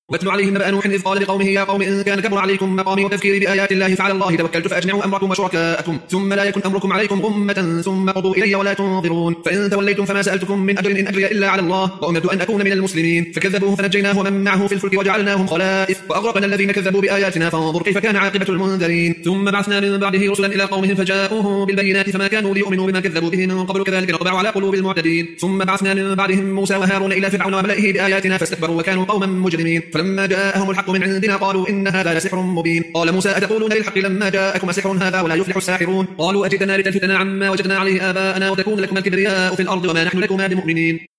واتل عليهم نبأ نوح إذ قال لقومه يا قوم إن كان كبر عليكم مقامي وتذكيري بآيات الله فعلى الله توكلت فأجمعوا أمركم وشركاءكم ثم لا يكن أمركم عليكم غمة ثم قضوا إلي ولا تنظرون فإن توليتم فما سألتكم من أجر إن أجري إلا على الله وأمرت أن أكون من المسلمين فكذبوه فنجيناه ومن معه في الفلك وجعلناهم خلائف وأغرقنا الذين كذبوا بآياتنا فانظر كيف كان عاقبة المنذرين ثم بعثنا من بعده رسلا إلى قومهم فجاءوه بالبينات فما كانوا ليؤمنوا بما كذبوا به من قبل كذلك نطبع على قلوب المعتدين ثم بعثنا من بعدهم موسى وهارون إلى فرعون وملئه بآياتنا فاستكبروا وكانوا قوما مجرمين فلما جاءهم الحق من عندنا قالوا إن هذا لسحر مبين قال موسى أتقولون للحق لما جاءكم سحر هذا ولا يفلح الساحرون قالوا أجئتنا لتلفتنا عما وجدنا عليه آباءنا وتكون لكم الكبرياء في الأرض وما نحن لكما بمؤمنين